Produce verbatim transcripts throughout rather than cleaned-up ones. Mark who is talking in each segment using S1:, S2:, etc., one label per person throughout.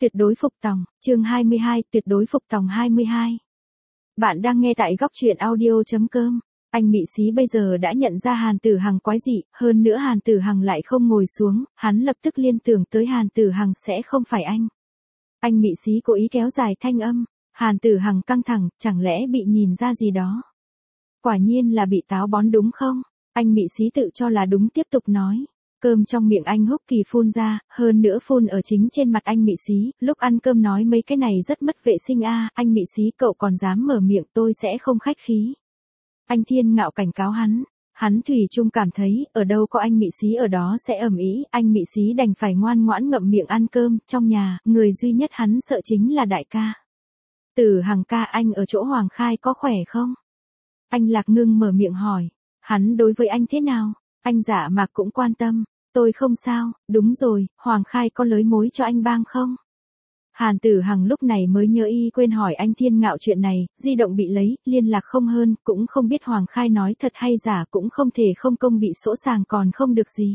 S1: Tuyệt đối phục tòng, chương hai mươi hai, tuyệt đối phục tòng hai mươi hai. Bạn đang nghe tại góc truyện audio.com. Anh Mị Xí bây giờ đã nhận ra Hàn Tử Hằng quái dị, hơn nữa Hàn Tử Hằng lại không ngồi xuống, hắn lập tức liên tưởng tới Hàn Tử Hằng sẽ không phải anh. Anh Mị Xí cố ý kéo dài thanh âm, Hàn Tử Hằng căng thẳng, chẳng lẽ bị nhìn ra gì đó. Quả nhiên là bị táo bón đúng không? Anh Mị Xí tự cho là đúng tiếp tục nói. Cơm trong miệng anh Húc Kỳ phun ra, hơn nữa phun ở chính trên mặt anh Mị Xí, lúc ăn cơm nói mấy cái này rất mất vệ sinh a, à, anh Mị Xí cậu còn dám mở miệng, tôi sẽ không khách khí. Anh Thiên Ngạo cảnh cáo hắn, hắn thủy chung cảm thấy, ở đâu có anh Mị Xí ở đó sẽ ầm ĩ, anh Mị Xí đành phải ngoan ngoãn ngậm miệng ăn cơm, trong nhà, người duy nhất hắn sợ chính là đại ca. Tử Hằng ca, anh ở chỗ Hoàng Khai có khỏe không? Anh Lạc Ngưng mở miệng hỏi, hắn đối với anh thế nào? Anh Dạ Mạc cũng quan tâm. Tôi không sao, đúng rồi, Hoàng Khai có lới mối cho anh bang không? Hàn Tử Hằng lúc này mới nhớ y quên hỏi anh Thiên Ngạo chuyện này, di động bị lấy, liên lạc không hơn, cũng không biết Hoàng Khai nói thật hay giả, cũng không thể không công bị sỗ sàng còn không được gì.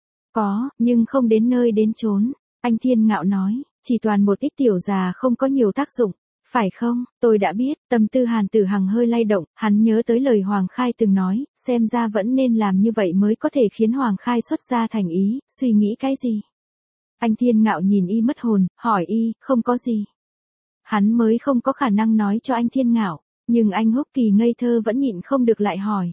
S1: Có, nhưng không đến nơi đến chốn, anh Thiên Ngạo nói, chỉ toàn một ít tiểu già không có nhiều tác dụng. Phải không, tôi đã biết, tâm tư Hàn Tử Hằng hơi lay động, hắn nhớ tới lời Hoàng Khai từng nói, xem ra vẫn nên làm như vậy mới có thể khiến Hoàng Khai xuất ra thành ý, suy nghĩ cái gì? Anh Thiên Ngạo nhìn y mất hồn, hỏi y, không có gì. Hắn mới không có khả năng nói cho anh Thiên Ngạo, nhưng anh Húc Kỳ ngây thơ vẫn nhịn không được lại hỏi.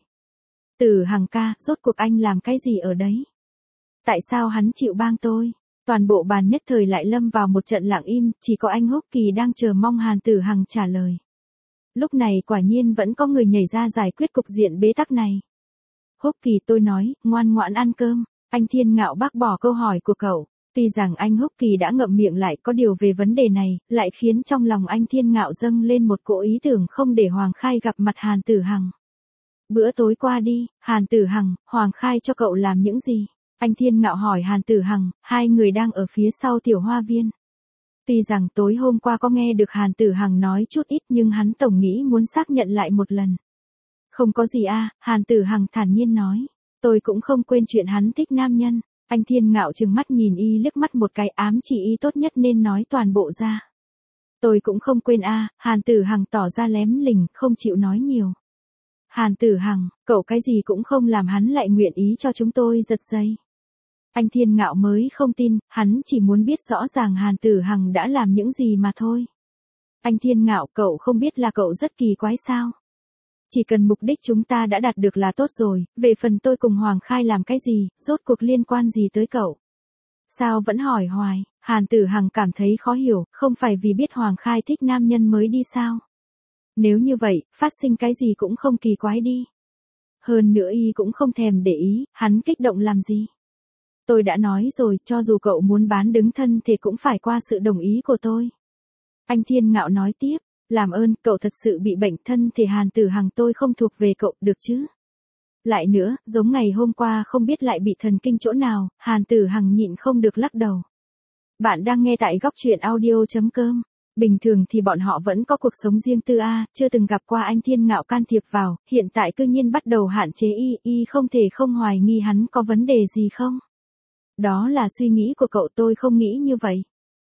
S1: Tử Hằng ca, rốt cuộc anh làm cái gì ở đấy? Tại sao hắn chịu bang tôi? Toàn bộ bàn nhất thời lại lâm vào một trận lặng im, chỉ có anh Húc Kỳ đang chờ mong Hàn Tử Hằng trả lời. Lúc này quả nhiên vẫn có người nhảy ra giải quyết cục diện bế tắc này. Húc Kỳ, tôi nói, ngoan ngoãn ăn cơm. Anh Thiên Ngạo bác bỏ câu hỏi của cậu. Tuy rằng anh Húc Kỳ đã ngậm miệng lại có điều về vấn đề này, lại khiến trong lòng anh Thiên Ngạo dâng lên một cỗ ý tưởng không để Hoàng Khai gặp mặt Hàn Tử Hằng. Bữa tối qua đi, Hàn Tử Hằng, Hoàng Khai cho cậu làm những gì? Anh Thiên Ngạo hỏi Hàn Tử Hằng, hai người đang ở phía sau tiểu hoa viên. Tuy rằng tối hôm qua có nghe được Hàn Tử Hằng nói chút ít nhưng hắn tổng nghĩ muốn xác nhận lại một lần. Không có gì a, à, Hàn Tử Hằng thản nhiên nói. Tôi cũng không quên chuyện hắn thích nam nhân. Anh Thiên Ngạo trừng mắt nhìn y liếc mắt một cái ám chỉ y tốt nhất nên nói toàn bộ ra. Tôi cũng không quên a, à, Hàn Tử Hằng tỏ ra lém lỉnh, không chịu nói nhiều. Hàn Tử Hằng, cậu cái gì cũng không làm hắn lại nguyện ý cho chúng tôi giật dây. Anh Thiên Ngạo mới không tin, hắn chỉ muốn biết rõ ràng Hàn Tử Hằng đã làm những gì mà thôi. Anh Thiên Ngạo, cậu không biết là cậu rất kỳ quái sao? Chỉ cần mục đích chúng ta đã đạt được là tốt rồi, về phần tôi cùng Hoàng Khai làm cái gì, rốt cuộc liên quan gì tới cậu? Sao vẫn hỏi hoài? Hàn Tử Hằng cảm thấy khó hiểu, không phải vì biết Hoàng Khai thích nam nhân mới đi sao? Nếu như vậy, phát sinh cái gì cũng không kỳ quái đi. Hơn nữa y cũng không thèm để ý, hắn kích động làm gì? Tôi đã nói rồi, cho dù cậu muốn bán đứng thân thì cũng phải qua sự đồng ý của tôi. Anh Thiên Ngạo nói tiếp, làm ơn, cậu thật sự bị bệnh thân thì Hàn Tử Hằng tôi không thuộc về cậu, được chứ? Lại nữa, giống ngày hôm qua không biết lại bị thần kinh chỗ nào, Hàn Tử Hằng nhịn không được lắc đầu. Bạn đang nghe tại góc truyện audio.com. Bình thường thì bọn họ vẫn có cuộc sống riêng tư a, chưa từng gặp qua anh Thiên Ngạo can thiệp vào, hiện tại cư nhiên bắt đầu hạn chế y, y không thể không hoài nghi hắn có vấn đề gì không? Đó là suy nghĩ của cậu, tôi không nghĩ như vậy.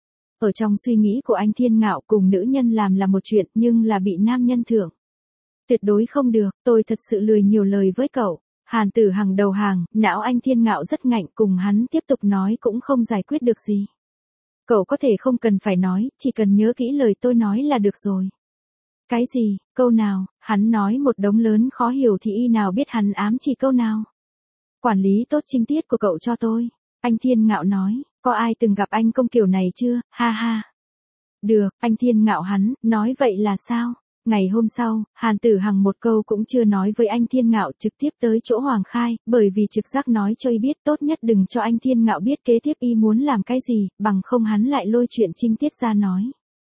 S1: Ở trong suy nghĩ của anh Thiên Ngạo cùng nữ nhân làm là một chuyện nhưng là bị nam nhân thưởng. Tuyệt đối không được, tôi thật sự lười nhiều lời với cậu. Hàn Tử Hằng đầu hàng, não anh Thiên Ngạo rất ngạnh, cùng hắn tiếp tục nói cũng không giải quyết được gì. Cậu có thể không cần phải nói, chỉ cần nhớ kỹ lời tôi nói là được rồi. Cái gì, câu nào, hắn nói một đống lớn khó hiểu thì y nào biết hắn ám chỉ câu nào. Quản lý tốt chi tiết của cậu cho tôi. Anh Thiên Ngạo nói, có ai từng gặp anh công kiểu này chưa, ha ha. Được, anh Thiên Ngạo hắn, nói vậy là sao? Ngày hôm sau, Hàn Tử Hằng một câu cũng chưa nói với anh Thiên Ngạo, trực tiếp tới chỗ Hoàng Khai, bởi vì trực giác nói cho y biết tốt nhất đừng cho anh Thiên Ngạo biết kế tiếp y muốn làm cái gì, bằng không hắn lại lôi chuyện trinh tiết ra nói.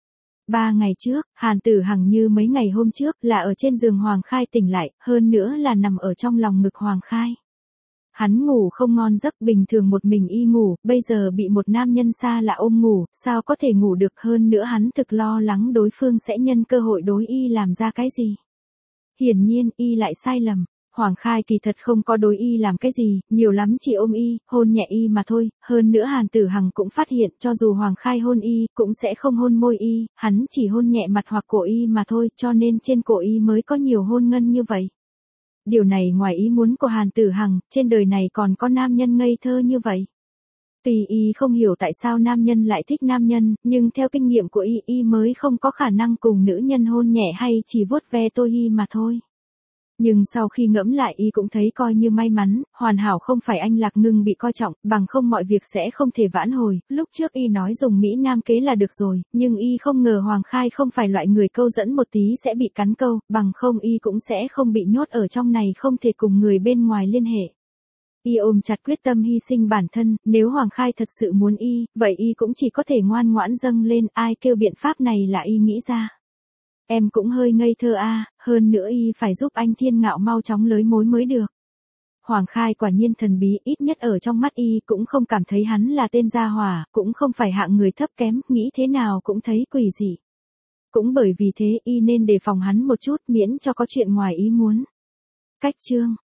S1: Ba ngày trước, Hàn Tử Hằng như mấy ngày hôm trước là ở trên giường Hoàng Khai tỉnh lại, hơn nữa là nằm ở trong lòng ngực Hoàng Khai. Hắn ngủ không ngon giấc, bình thường một mình y ngủ, bây giờ bị một nam nhân xa lạ ôm ngủ, sao có thể ngủ được, hơn nữa hắn thực lo lắng đối phương sẽ nhân cơ hội đối y làm ra cái gì. Hiển nhiên, y lại sai lầm. Hoàng Khai kỳ thật không có đối y làm cái gì, nhiều lắm chỉ ôm y, hôn nhẹ y mà thôi, hơn nữa Hàn Tử Hằng cũng phát hiện cho dù Hoàng Khai hôn y, cũng sẽ không hôn môi y, hắn chỉ hôn nhẹ mặt hoặc cổ y mà thôi, cho nên trên cổ y mới có nhiều hôn ngân như vậy. Điều này ngoài ý muốn của Hàn Tử Hằng, trên đời này còn có nam nhân ngây thơ như vậy. Tuy y không hiểu tại sao nam nhân lại thích nam nhân, nhưng theo kinh nghiệm của y, y mới không có khả năng cùng nữ nhân hôn nhẹ hay chỉ vuốt ve tôi y mà thôi. Nhưng sau khi ngẫm lại y cũng thấy coi như may mắn, hoàn hảo không phải anh Lạc Ngưng bị coi trọng, bằng không mọi việc sẽ không thể vãn hồi, lúc trước y nói dùng Mỹ Nam kế là được rồi, nhưng y không ngờ Hoàng Khai không phải loại người câu dẫn một tí sẽ bị cắn câu, bằng không y cũng sẽ không bị nhốt ở trong này không thể cùng người bên ngoài liên hệ. Y ôm chặt quyết tâm hy sinh bản thân, nếu Hoàng Khai thật sự muốn y, vậy y cũng chỉ có thể ngoan ngoãn dâng lên, ai kêu biện pháp này là y nghĩ ra. Em cũng hơi ngây thơ a, à, hơn nữa y phải giúp anh Thiên Ngạo mau chóng lới mối mới được. Hoàng Khai quả nhiên thần bí, ít nhất ở trong mắt y cũng không cảm thấy hắn là tên gia hỏa, cũng không phải hạng người thấp kém, nghĩ thế nào cũng thấy quỷ dị. Cũng bởi vì thế y nên đề phòng hắn một chút miễn cho có chuyện ngoài ý muốn. Cách chương